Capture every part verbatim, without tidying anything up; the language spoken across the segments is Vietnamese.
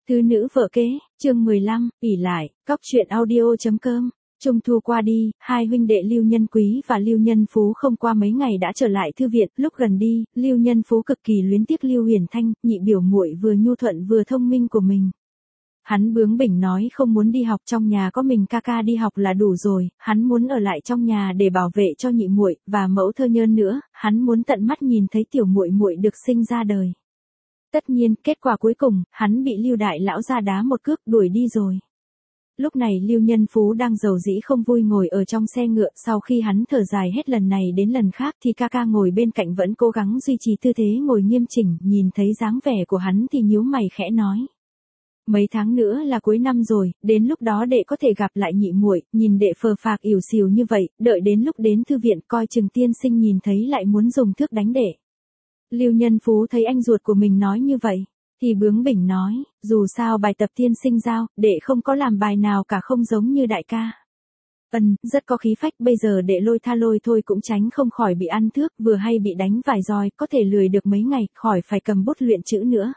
Tứ nữ vợ kế, chương mười lăm, ỷ lại, cóc truyện audio.com. Trung thu qua đi, hai huynh đệ Lưu Nhân Quý và Lưu Nhân Phú không qua mấy ngày đã trở lại thư viện, lúc gần đi, Lưu Nhân Phú cực kỳ luyến tiếc Lưu Huyền Thanh, nhị biểu muội vừa nhu thuận vừa thông minh của mình. Hắn bướng bỉnh nói không muốn đi học, trong nhà có mình ca ca đi học là đủ rồi, hắn muốn ở lại trong nhà để bảo vệ cho nhị muội và mẫu Thơ Nhơn nữa, hắn muốn tận mắt nhìn thấy tiểu muội muội được sinh ra đời. Tất nhiên, kết quả cuối cùng, hắn bị Lưu đại lão ra đá một cước đuổi đi rồi. Lúc này Lưu Nhân Phú đang rầu rĩ không vui ngồi ở trong xe ngựa, sau khi hắn thở dài hết lần này đến lần khác thì ca ca ngồi bên cạnh vẫn cố gắng duy trì tư thế ngồi nghiêm chỉnh, nhìn thấy dáng vẻ của hắn thì nhíu mày khẽ nói. Mấy tháng nữa là cuối năm rồi, đến lúc đó đệ có thể gặp lại nhị muội, nhìn đệ phờ phạc ỉu xìu như vậy, đợi đến lúc đến thư viện coi chừng tiên sinh nhìn thấy lại muốn dùng thước đánh đệ. Lưu Nhân Phú thấy anh ruột của mình nói như vậy, thì bướng bỉnh nói, dù sao bài tập tiên sinh giao, đệ không có làm bài nào cả không giống như đại ca. Ừm, rất có khí phách, bây giờ đệ lôi tha lôi thôi cũng tránh không khỏi bị ăn thước, vừa hay bị đánh vài roi, có thể lười được mấy ngày, khỏi phải cầm bút luyện chữ nữa.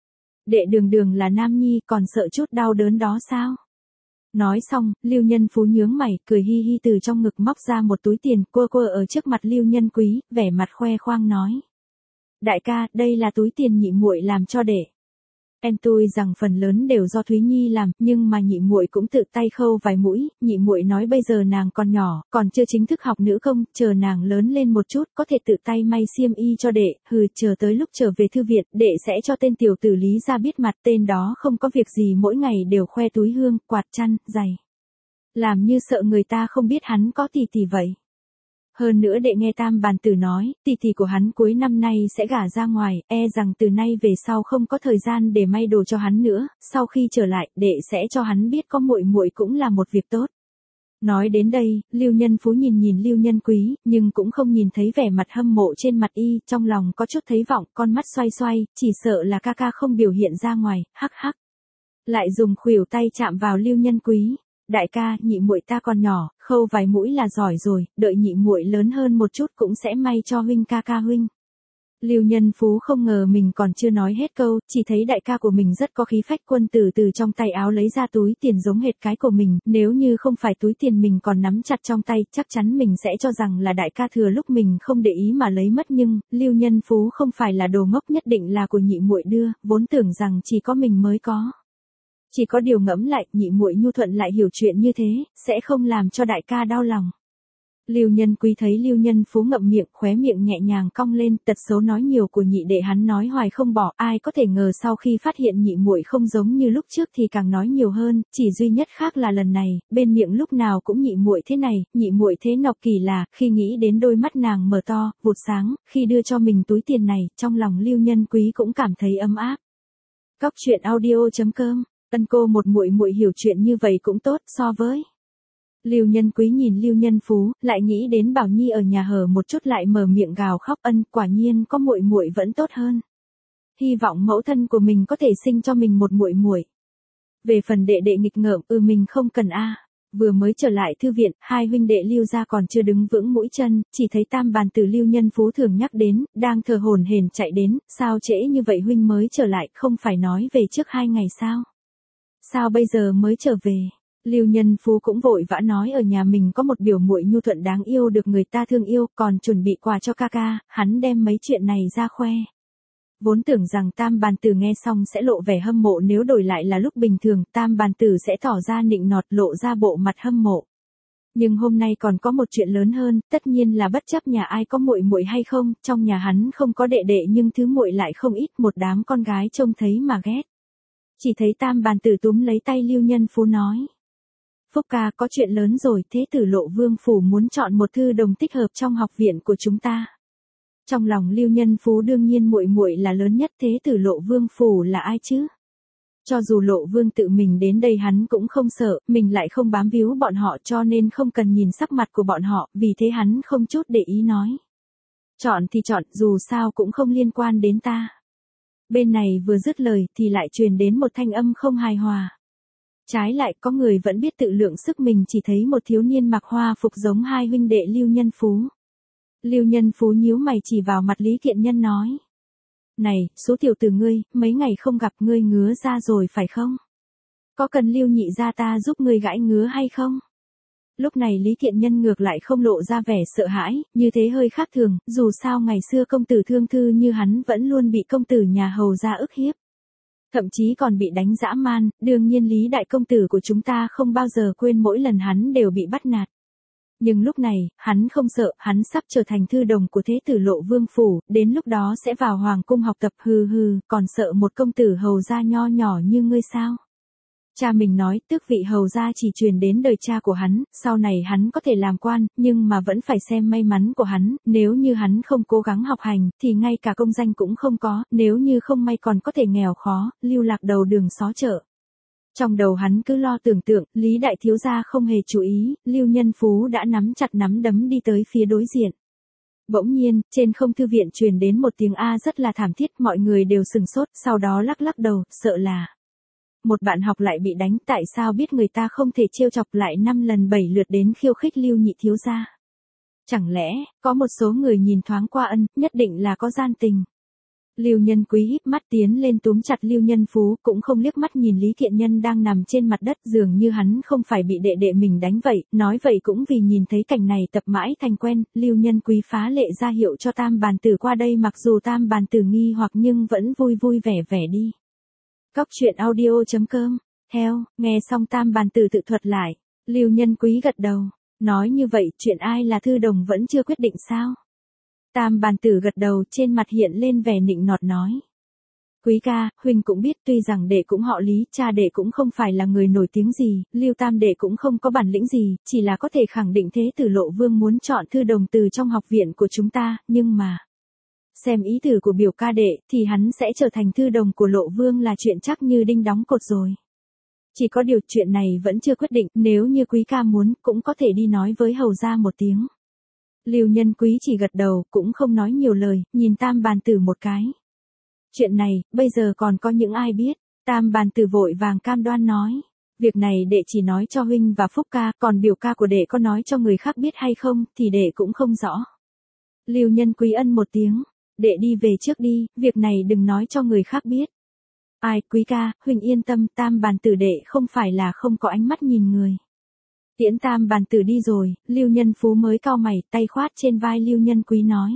Đệ đường đường là nam nhi, còn sợ chút đau đớn đó sao? Nói xong, Lưu Nhân Phú nhướng mày, cười hi hi từ trong ngực móc ra một túi tiền, quơ quơ ở trước mặt Lưu Nhân Quý, vẻ mặt khoe khoang nói. Đại ca, đây là túi tiền nhị muội làm cho đệ. Em tôi rằng phần lớn đều do Thúy Nhi làm, nhưng mà nhị muội cũng tự tay khâu vài mũi, nhị muội nói bây giờ nàng còn nhỏ, còn chưa chính thức học nữ công, chờ nàng lớn lên một chút, có thể tự tay may xiêm y cho đệ, hừ, chờ tới lúc trở về thư viện, đệ sẽ cho tên tiểu tử Lý ra biết mặt, tên đó không có việc gì mỗi ngày đều khoe túi hương, quạt chăn, giày. Làm như sợ người ta không biết hắn có tỷ tỷ vậy. Hơn nữa đệ nghe Tam Bàn Tử nói, tỷ tỷ của hắn cuối năm nay sẽ gả ra ngoài, e rằng từ nay về sau không có thời gian để may đồ cho hắn nữa, sau khi trở lại, đệ sẽ cho hắn biết có muội muội cũng là một việc tốt. Nói đến đây, Lưu Nhân Phú nhìn nhìn Lưu Nhân Quý, nhưng cũng không nhìn thấy vẻ mặt hâm mộ trên mặt y, trong lòng có chút thấy vọng, con mắt xoay xoay, chỉ sợ là ca ca không biểu hiện ra ngoài, hắc hắc. Lại dùng khuỷu tay chạm vào Lưu Nhân Quý. Đại ca, nhị muội ta còn nhỏ, khâu vài mũi là giỏi rồi, đợi nhị muội lớn hơn một chút cũng sẽ may cho huynh ca ca huynh. Lưu Nhân Phú không ngờ mình còn chưa nói hết câu, chỉ thấy đại ca của mình rất có khí phách, quân tử từ trong tay áo lấy ra túi tiền giống hệt cái của mình, nếu như không phải túi tiền mình còn nắm chặt trong tay, chắc chắn mình sẽ cho rằng là đại ca thừa lúc mình không để ý mà lấy mất, nhưng Lưu Nhân Phú không phải là đồ ngốc, nhất định là của nhị muội đưa, vốn tưởng rằng chỉ có mình mới có. Chỉ có điều ngẫm lại, nhị muội nhu thuận lại hiểu chuyện như thế, sẽ không làm cho đại ca đau lòng. Lưu Nhân Quý thấy Lưu Nhân Phú ngậm miệng, khóe miệng nhẹ nhàng cong lên, tật xấu nói nhiều của nhị đệ hắn nói hoài không bỏ, ai có thể ngờ sau khi phát hiện nhị muội không giống như lúc trước thì càng nói nhiều hơn, chỉ duy nhất khác là lần này, bên miệng lúc nào cũng nhị muội thế này, nhị muội thế nọ, kỳ lạ, khi nghĩ đến đôi mắt nàng mở to, vụt sáng, khi đưa cho mình túi tiền này, trong lòng Lưu Nhân Quý cũng cảm thấy ấm áp. Cóc truyện audio.com. Ân cô một muội muội hiểu chuyện như vậy cũng tốt, so với. Lưu Nhân Quý nhìn Lưu Nhân Phú, lại nghĩ đến Bảo Nhi ở nhà hở một chút lại mở miệng gào khóc, ân, quả nhiên có muội muội vẫn tốt hơn. Hy vọng mẫu thân của mình có thể sinh cho mình một muội muội. Về phần đệ đệ nghịch ngợm, ừ mình không cần a. À. Vừa mới trở lại thư viện, hai huynh đệ Lưu gia còn chưa đứng vững mũi chân, chỉ thấy Tam Bàn Tử Lưu Nhân Phú thường nhắc đến, đang thờ hổn hển chạy đến, sao trễ như vậy huynh mới trở lại, không phải nói về trước hai ngày sao? Sao bây giờ mới trở về? Lưu Nhân Phú cũng vội vã nói ở nhà mình có một biểu muội nhu thuận đáng yêu được người ta thương yêu, còn chuẩn bị quà cho ca ca, hắn đem mấy chuyện này ra khoe. Vốn tưởng rằng Tam Bàn Tử nghe xong sẽ lộ vẻ hâm mộ, nếu đổi lại là lúc bình thường, Tam Bàn Tử sẽ tỏ ra nịnh nọt, lộ ra bộ mặt hâm mộ. Nhưng hôm nay còn có một chuyện lớn hơn, tất nhiên là bất chấp nhà ai có muội muội hay không, trong nhà hắn không có đệ đệ nhưng thứ muội lại không ít, một đám con gái trông thấy mà ghét. Chỉ thấy Tam Bàn Tử túm lấy tay Lưu Nhân Phú nói. Phúc ca, có chuyện lớn rồi, Thế tử Lộ Vương phủ muốn chọn một thư đồng thích hợp trong học viện của chúng ta. Trong lòng Lưu Nhân Phú đương nhiên muội muội là lớn nhất, Thế tử Lộ Vương phủ là ai chứ? Cho dù Lộ Vương tự mình đến đây hắn cũng không sợ, mình lại không bám víu bọn họ cho nên không cần nhìn sắc mặt của bọn họ, vì thế hắn không chút để ý nói. Chọn thì chọn, dù sao cũng không liên quan đến ta. Bên này vừa dứt lời thì lại truyền đến một thanh âm không hài hòa. Trái lại có người vẫn biết tự lượng sức mình, chỉ thấy một thiếu niên mặc hoa phục giống hai huynh đệ Lưu Nhân Phú. Lưu Nhân Phú nhíu mày chỉ vào mặt Lý Kiện Nhân nói. Này, số tiểu tử ngươi, mấy ngày không gặp ngươi ngứa ra rồi phải không? Có cần Lưu nhị gia ta giúp ngươi gãi ngứa hay không? Lúc này Lý Thiện Nhân ngược lại không lộ ra vẻ sợ hãi, như thế hơi khác thường, dù sao ngày xưa công tử Thương Thư như hắn vẫn luôn bị công tử nhà hầu gia ức hiếp. Thậm chí còn bị đánh dã man, đương nhiên Lý đại công tử của chúng ta không bao giờ quên mỗi lần hắn đều bị bắt nạt. Nhưng lúc này, hắn không sợ, hắn sắp trở thành thư đồng của thế tử Lộ Vương phủ, đến lúc đó sẽ vào hoàng cung học tập hừ hừ, còn sợ một công tử hầu gia nho nhỏ như ngươi sao? Cha mình nói, tước vị hầu gia chỉ truyền đến đời cha của hắn, sau này hắn có thể làm quan, nhưng mà vẫn phải xem may mắn của hắn, nếu như hắn không cố gắng học hành, thì ngay cả công danh cũng không có, nếu như không may còn có thể nghèo khó, lưu lạc đầu đường xó chợ. Trong đầu hắn cứ lo tưởng tượng, Lý đại thiếu gia không hề chú ý, Lưu Nhân Phú đã nắm chặt nắm đấm đi tới phía đối diện. Bỗng nhiên, trên không thư viện truyền đến một tiếng A rất là thảm thiết, mọi người đều sừng sốt, sau đó lắc lắc đầu, sợ là một bạn học lại bị đánh, tại sao biết người ta không thể trêu chọc lại năm lần bảy lượt đến khiêu khích Lưu nhị thiếu gia. Chẳng lẽ, có một số người nhìn thoáng qua ân, nhất định là có gian tình. Lưu Nhân Quý híp mắt tiến lên túm chặt Lưu Nhân Phú, cũng không liếc mắt nhìn Lý Thiện Nhân đang nằm trên mặt đất, dường như hắn không phải bị đệ đệ mình đánh vậy, nói vậy cũng vì nhìn thấy cảnh này tập mãi thành quen, Lưu Nhân Quý phá lệ ra hiệu cho Tam bàn tử qua đây, mặc dù Tam bàn tử nghi hoặc nhưng vẫn vui vui vẻ vẻ đi. Cóc truyện audio chấm com, theo, nghe xong Tam bàn tử tự thuật lại, Lưu Nhân Quý gật đầu, nói như vậy, chuyện ai là thư đồng vẫn chưa quyết định sao? Tam bàn tử gật đầu, trên mặt hiện lên vẻ nịnh nọt nói. Quý ca, huynh cũng biết tuy rằng đệ cũng họ Lý, cha đệ cũng không phải là người nổi tiếng gì, Lưu Tam đệ cũng không có bản lĩnh gì, chỉ là có thể khẳng định thế tử Lộ Vương muốn chọn thư đồng từ trong học viện của chúng ta, nhưng mà xem ý tử của biểu ca đệ, thì hắn sẽ trở thành thư đồng của Lộ Vương là chuyện chắc như đinh đóng cột rồi. Chỉ có điều chuyện này vẫn chưa quyết định, nếu như quý ca muốn, cũng có thể đi nói với hầu gia một tiếng. Lưu Nhân Quý chỉ gật đầu, cũng không nói nhiều lời, nhìn Tam bàn tử một cái. Chuyện này, bây giờ còn có những ai biết? Tam bàn tử vội vàng cam đoan nói. Việc này đệ chỉ nói cho huynh và Phúc ca, còn biểu ca của đệ có nói cho người khác biết hay không, thì đệ cũng không rõ. Lưu Nhân Quý ân một tiếng. Đệ đi về trước đi, việc này đừng nói cho người khác biết. Ai, quý ca, huynh yên tâm, Tam bàn tử đệ không phải là không có ánh mắt nhìn người. Tiễn Tam bàn tử đi rồi, Lưu Nhân Phú mới cau mày, tay khoát trên vai Lưu Nhân Quý nói.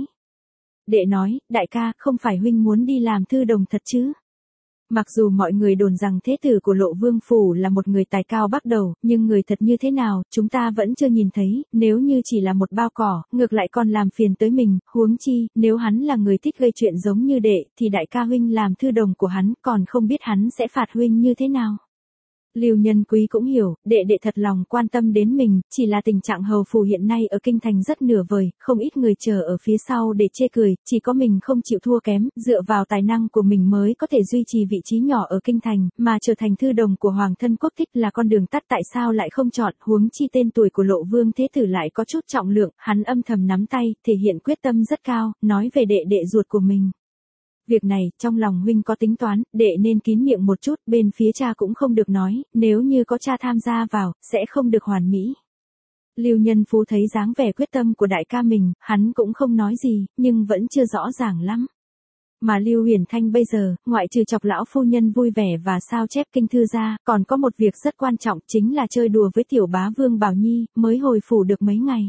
Đệ nói, đại ca, không phải huynh muốn đi làm thư đồng thật chứ? Mặc dù mọi người đồn rằng thế tử của Lộ Vương phủ là một người tài cao bắt đầu, nhưng người thật như thế nào, chúng ta vẫn chưa nhìn thấy, nếu như chỉ là một bao cỏ, ngược lại còn làm phiền tới mình, huống chi, nếu hắn là người thích gây chuyện giống như đệ, thì đại ca huynh làm thư đồng của hắn, còn không biết hắn sẽ phạt huynh như thế nào. Lưu Nhân Quý cũng hiểu, đệ đệ thật lòng quan tâm đến mình, chỉ là tình trạng hầu phủ hiện nay ở kinh thành rất nửa vời, không ít người chờ ở phía sau để chê cười, chỉ có mình không chịu thua kém, dựa vào tài năng của mình mới có thể duy trì vị trí nhỏ ở kinh thành, mà trở thành thư đồng của hoàng thân quốc thích là con đường tắt, tại sao lại không chọn, huống chi tên tuổi của Lộ Vương thế tử lại có chút trọng lượng, hắn âm thầm nắm tay, thể hiện quyết tâm rất cao, nói về đệ đệ ruột của mình. Việc này, trong lòng huynh có tính toán, đệ nên kín miệng một chút, bên phía cha cũng không được nói, nếu như có cha tham gia vào, sẽ không được hoàn mỹ. Lưu Nhân Phú thấy dáng vẻ quyết tâm của đại ca mình, hắn cũng không nói gì, nhưng vẫn chưa rõ ràng lắm. Mà Lưu Huyền Thanh bây giờ, ngoại trừ chọc lão phu nhân vui vẻ và sao chép kinh thư ra, còn có một việc rất quan trọng, chính là chơi đùa với tiểu bá vương Bảo Nhi, mới hồi phủ được mấy ngày.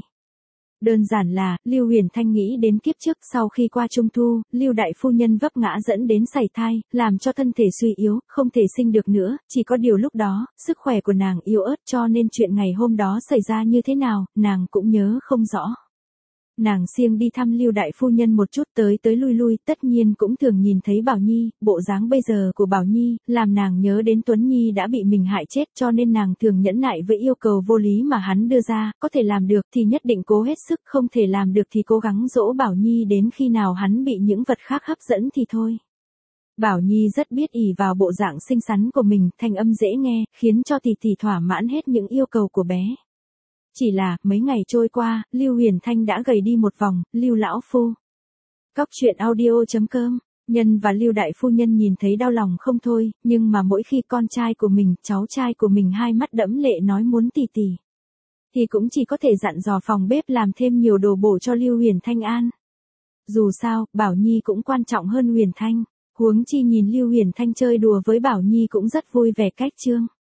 Đơn giản là, Lưu Huyền Thanh nghĩ đến kiếp trước, sau khi qua Trung Thu, Lưu đại phu nhân vấp ngã dẫn đến sảy thai, làm cho thân thể suy yếu, không thể sinh được nữa, chỉ có điều lúc đó, sức khỏe của nàng yếu ớt, cho nên chuyện ngày hôm đó xảy ra như thế nào, nàng cũng nhớ không rõ. Nàng siêng đi thăm Lưu đại phu nhân một chút, tới tới lui lui, tất nhiên cũng thường nhìn thấy Bảo Nhi, bộ dáng bây giờ của Bảo Nhi, làm nàng nhớ đến Tuấn Nhi đã bị mình hại chết, cho nên nàng thường nhẫn nại với yêu cầu vô lý mà hắn đưa ra, có thể làm được thì nhất định cố hết sức, không thể làm được thì cố gắng dỗ Bảo Nhi đến khi nào hắn bị những vật khác hấp dẫn thì thôi. Bảo Nhi rất biết ỷ vào bộ dạng xinh xắn của mình, thanh âm dễ nghe, khiến cho tỷ tỷ thỏa mãn hết những yêu cầu của bé. Chỉ là, mấy ngày trôi qua, Lưu Huyền Thanh đã gầy đi một vòng, Lưu lão phu. Cóc truyện audio chấm com, Nhân và Lưu đại phu nhân nhìn thấy đau lòng không thôi, nhưng mà mỗi khi con trai của mình, cháu trai của mình hai mắt đẫm lệ nói muốn tỉ tỉ, thì cũng chỉ có thể dặn dò phòng bếp làm thêm nhiều đồ bổ cho Lưu Huyền Thanh ăn. dù sao, Bảo Nhi cũng quan trọng hơn Huyền Thanh. Huống chi nhìn Lưu Huyền Thanh chơi đùa với Bảo Nhi cũng rất vui vẻ cách Trương